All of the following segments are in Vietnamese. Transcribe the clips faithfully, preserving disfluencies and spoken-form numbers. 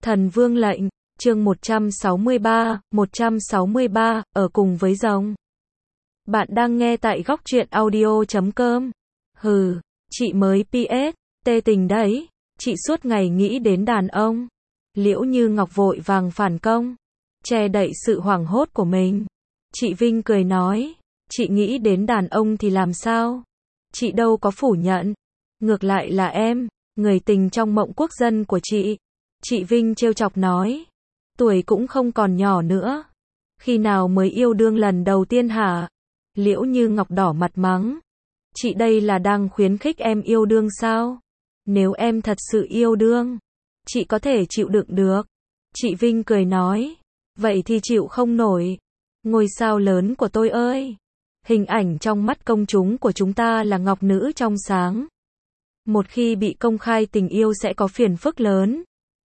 Thần Vương lệnh, chương một trăm sáu mươi ba, một trăm sáu mươi ba, ở cùng với rồng. Bạn đang nghe tại góc truyện audio chấm com. Hừ, chị mới pê ét, tê tình đấy, chị suốt ngày nghĩ đến đàn ông. Liễu Như Ngọc vội vàng phản công, che đậy sự hoảng hốt của mình. Chị Vinh cười nói, chị nghĩ đến đàn ông thì làm sao? Chị đâu có phủ nhận. Ngược lại là em, người tình trong mộng quốc dân của chị. Chị Vinh trêu chọc nói, tuổi cũng không còn nhỏ nữa. Khi nào mới yêu đương lần đầu tiên hả? Liễu Như Ngọc đỏ mặt mắng. Chị đây là đang khuyến khích em yêu đương sao? Nếu em thật sự yêu đương, chị có thể chịu đựng được. Chị Vinh cười nói, vậy thì chịu không nổi. Ngôi sao lớn của tôi ơi! Hình ảnh trong mắt công chúng của chúng ta là ngọc nữ trong sáng. Một khi bị công khai tình yêu sẽ có phiền phức lớn.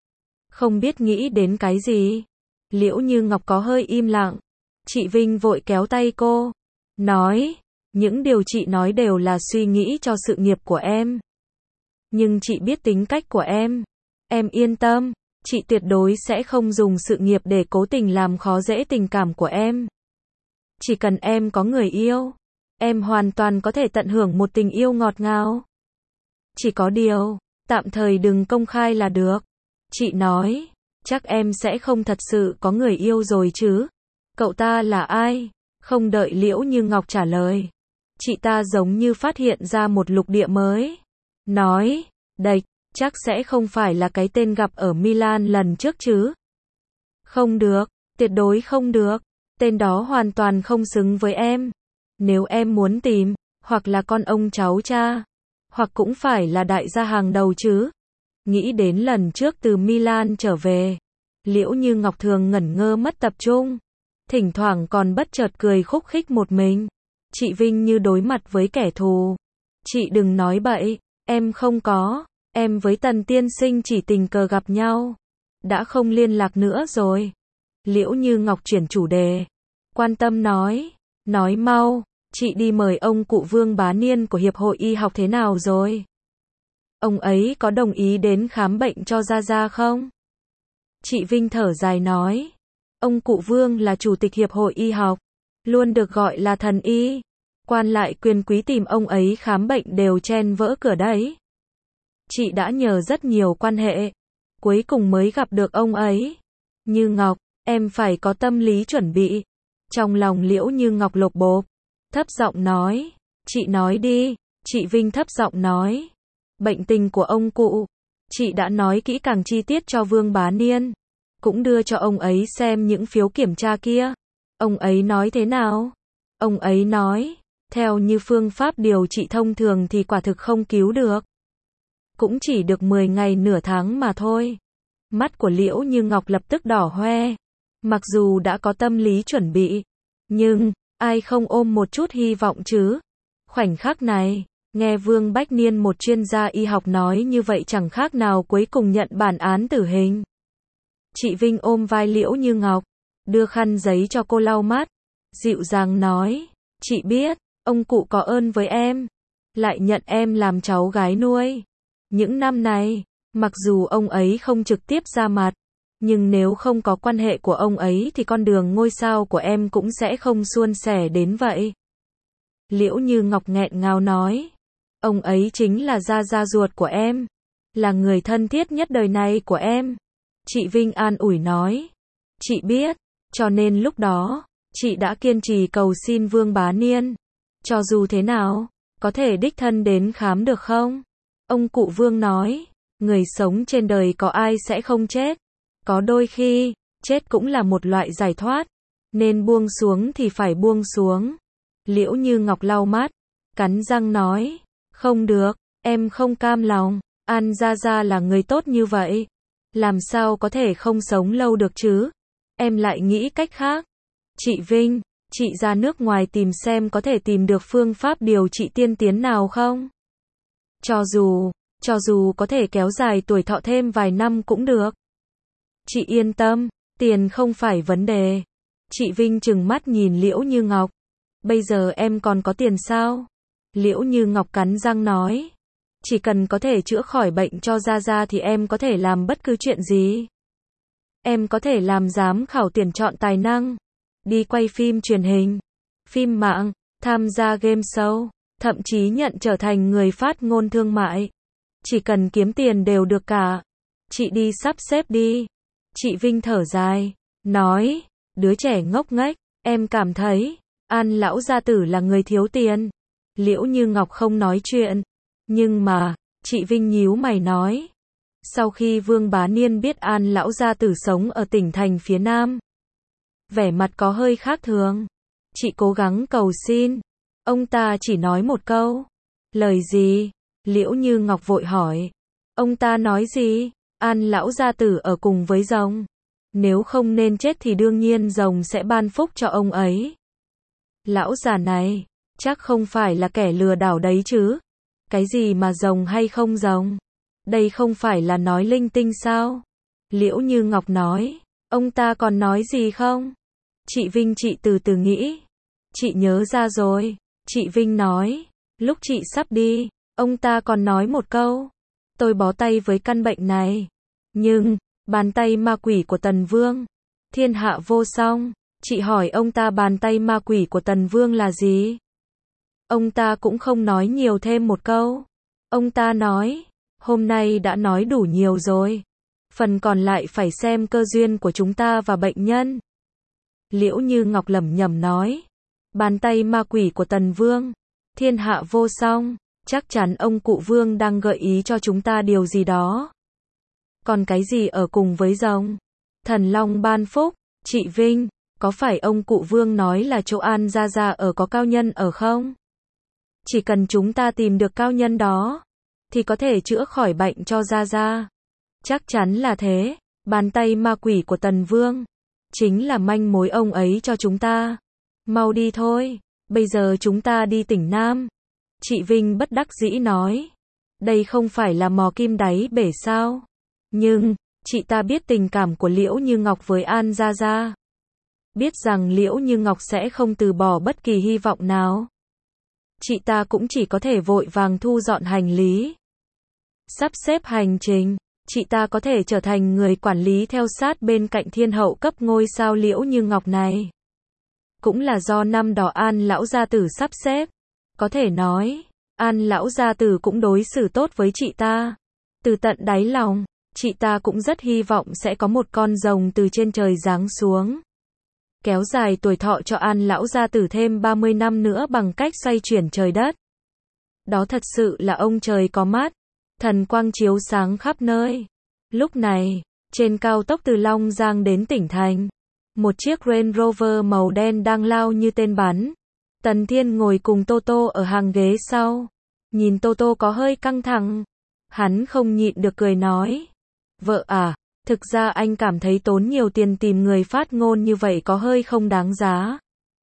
Không biết nghĩ đến cái gì? Liễu Như Ngọc có hơi im lặng. Chị Vinh vội kéo tay cô, nói, những điều chị nói đều là suy nghĩ cho sự nghiệp của em. Nhưng chị biết tính cách của em. Em yên tâm, chị tuyệt đối sẽ không dùng sự nghiệp để cố tình làm khó dễ tình cảm của em. Chỉ cần em có người yêu, em hoàn toàn có thể tận hưởng một tình yêu ngọt ngào. Chỉ có điều, tạm thời đừng công khai là được. Chị nói, chắc em sẽ không thật sự có người yêu rồi chứ? Cậu ta là ai? Không đợi Liễu Như Ngọc trả lời, chị ta giống như phát hiện ra một lục địa mới. Nói, đệch, chắc sẽ không phải là cái tên gặp ở Milan lần trước chứ? Không được, tuyệt đối không được. Tên đó hoàn toàn không xứng với em. Nếu em muốn tìm, hoặc là con ông cháu cha, hoặc cũng phải là đại gia hàng đầu chứ. Nghĩ đến lần trước từ Milan trở về, Liễu Như Ngọc thường ngẩn ngơ mất tập trung, thỉnh thoảng còn bất chợt cười khúc khích một mình. Chị Vinh như đối mặt với kẻ thù. Chị đừng nói bậy, em không có, em với Tần tiên sinh chỉ tình cờ gặp nhau, đã không liên lạc nữa rồi. Liễu Như Ngọc chuyển chủ đề, quan tâm nói, nói mau, chị đi mời ông cụ Vương Bá Niên của Hiệp hội Y học thế nào rồi? Ông ấy có đồng ý đến khám bệnh cho Gia Gia không? Chị Vinh thở dài nói, ông cụ Vương là chủ tịch Hiệp hội Y học, luôn được gọi là thần y. Quan lại quyền quý tìm ông ấy khám bệnh đều chen vỡ cửa đấy. Chị đã nhờ rất nhiều quan hệ, cuối cùng mới gặp được ông ấy. Như Ngọc, em phải có tâm lý chuẩn bị. Trong lòng Liễu Như Ngọc lột bột, thấp giọng nói, chị nói đi. Chị Vinh thấp giọng nói, bệnh tình của ông cụ, chị đã nói kỹ càng chi tiết cho Vương Bá Niên, cũng đưa cho ông ấy xem những phiếu kiểm tra kia. Ông ấy nói thế nào? Ông ấy nói, theo như phương pháp điều trị thông thường thì quả thực không cứu được. Cũng chỉ được mười ngày nửa tháng mà thôi. Mắt của Liễu Như Ngọc lập tức đỏ hoe. Mặc dù đã có tâm lý chuẩn bị, nhưng ai không ôm một chút hy vọng chứ? Khoảnh khắc này, nghe Vương Bách Niên một chuyên gia y học nói như vậy chẳng khác nào cuối cùng nhận bản án tử hình. Chị Vinh ôm vai Liễu Như Ngọc, đưa khăn giấy cho cô lau mắt, dịu dàng nói, chị biết, ông cụ có ơn với em, lại nhận em làm cháu gái nuôi. Những năm này, mặc dù ông ấy không trực tiếp ra mặt, nhưng nếu không có quan hệ của ông ấy thì con đường ngôi sao của em cũng sẽ không suôn sẻ đến vậy. Liễu Như Ngọc nghẹn ngào nói, ông ấy chính là Gia Gia ruột của em, là người thân thiết nhất đời này của em. Chị Vinh an ủi nói, chị biết, cho nên lúc đó, chị đã kiên trì cầu xin Vương Bá Niên. Cho dù thế nào, có thể đích thân đến khám được không? Ông cụ Vương nói, người sống trên đời có ai sẽ không chết? Có đôi khi, chết cũng là một loại giải thoát, nên buông xuống thì phải buông xuống. Liễu Như Ngọc lau mắt, cắn răng nói, không được, em không cam lòng, An Gia Gia là người tốt như vậy, làm sao có thể không sống lâu được chứ? Em lại nghĩ cách khác. Chị Vinh, chị ra nước ngoài tìm xem có thể tìm được phương pháp điều trị tiên tiến nào không? Cho dù, cho dù có thể kéo dài tuổi thọ thêm vài năm cũng được. Chị yên tâm, tiền không phải vấn đề. Chị Vinh trừng mắt nhìn Liễu Như Ngọc. Bây giờ em còn có tiền sao? Liễu Như Ngọc cắn răng nói, chỉ cần có thể chữa khỏi bệnh cho Gia Gia thì em có thể làm bất cứ chuyện gì. Em có thể làm giám khảo tuyển chọn tài năng, đi quay phim truyền hình, phim mạng, tham gia game show, thậm chí nhận trở thành người phát ngôn thương mại. Chỉ cần kiếm tiền đều được cả. Chị đi sắp xếp đi. Chị Vinh thở dài, nói, đứa trẻ ngốc nghếch, em cảm thấy, An lão gia tử là người thiếu tiền. Liễu Như Ngọc không nói chuyện, nhưng mà, chị Vinh nhíu mày nói. Sau khi Vương Bá Niên biết An lão gia tử sống ở tỉnh thành phía Nam, vẻ mặt có hơi khác thường. Chị cố gắng cầu xin. Ông ta chỉ nói một câu. Lời gì? Liễu Như Ngọc vội hỏi. Ông ta nói gì? An lão gia tử ở cùng với rồng. Nếu không nên chết thì đương nhiên rồng sẽ ban phúc cho ông ấy. Lão già này, chắc không phải là kẻ lừa đảo đấy chứ? Cái gì mà rồng hay không rồng? Đây không phải là nói linh tinh sao? Liễu Như Ngọc nói. Ông ta còn nói gì không? Chị Vinh chị từ từ nghĩ. Chị nhớ ra rồi. Chị Vinh nói. Lúc chị sắp đi, ông ta còn nói một câu. Tôi bó tay với căn bệnh này. Nhưng, bàn tay ma quỷ của Tần Vương, thiên hạ vô song. Chị hỏi ông ta bàn tay ma quỷ của Tần Vương là gì? Ông ta cũng không nói nhiều thêm một câu. Ông ta nói, hôm nay đã nói đủ nhiều rồi. Phần còn lại phải xem cơ duyên của chúng ta và bệnh nhân. Liễu Như Ngọc lẩm nhẩm nói, bàn tay ma quỷ của Tần Vương, thiên hạ vô song, chắc chắn ông cụ Vương đang gợi ý cho chúng ta điều gì đó. Còn cái gì ở cùng với rồng? Thần Long ban phúc. Chị Vinh, có phải ông cụ Vương nói là chỗ An gia gia ở có cao nhân ở không? Chỉ cần chúng ta tìm được cao nhân đó, thì có thể chữa khỏi bệnh cho gia gia. Chắc chắn là thế. Bàn tay ma quỷ của Tần Vương chính là manh mối ông ấy cho chúng ta. Mau đi thôi, bây giờ chúng ta đi tỉnh Nam. Chị Vinh bất đắc dĩ nói. Đây không phải là mò kim đáy bể sao? Nhưng, chị ta biết tình cảm của Liễu Như Ngọc với An gia gia. Biết rằng Liễu Như Ngọc sẽ không từ bỏ bất kỳ hy vọng nào. Chị ta cũng chỉ có thể vội vàng thu dọn hành lý, sắp xếp hành trình. Chị ta có thể trở thành người quản lý theo sát bên cạnh thiên hậu cấp ngôi sao Liễu Như Ngọc này. Cũng là do năm đó An lão gia tử sắp xếp. Có thể nói, An lão gia tử cũng đối xử tốt với chị ta. Từ tận đáy lòng, chị ta cũng rất hy vọng sẽ có một con rồng từ trên trời giáng xuống, kéo dài tuổi thọ cho An lão gia tử thêm ba mươi năm nữa bằng cách xoay chuyển trời đất. Đó thật sự là ông trời có mắt, thần quang chiếu sáng khắp nơi. Lúc này, trên cao tốc từ Long Giang đến tỉnh thành, một chiếc Range Rover màu đen đang lao như tên bắn. Tần Thiên ngồi cùng Toto ở hàng ghế sau. Nhìn Toto có hơi căng thẳng, hắn không nhịn được cười nói. Vợ à, thực ra anh cảm thấy tốn nhiều tiền tìm người phát ngôn như vậy có hơi không đáng giá.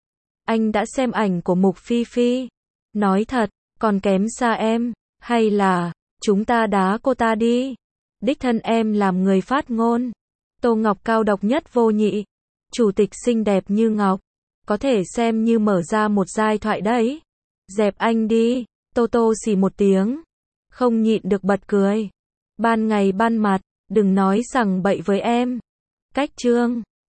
Anh đã xem ảnh của Mục Phi Phi. Nói thật, còn kém xa em. Hay là, chúng ta đá cô ta đi. Đích thân em làm người phát ngôn. Tô Ngọc cao độc nhất vô nhị. Chủ tịch xinh đẹp như ngọc. Có thể xem như mở ra một giai thoại đấy. Dẹp anh đi. Tô Tô xì một tiếng. Không nhịn được bật cười. Ban ngày ban mặt, đừng nói sằng bậy với em. Cách chương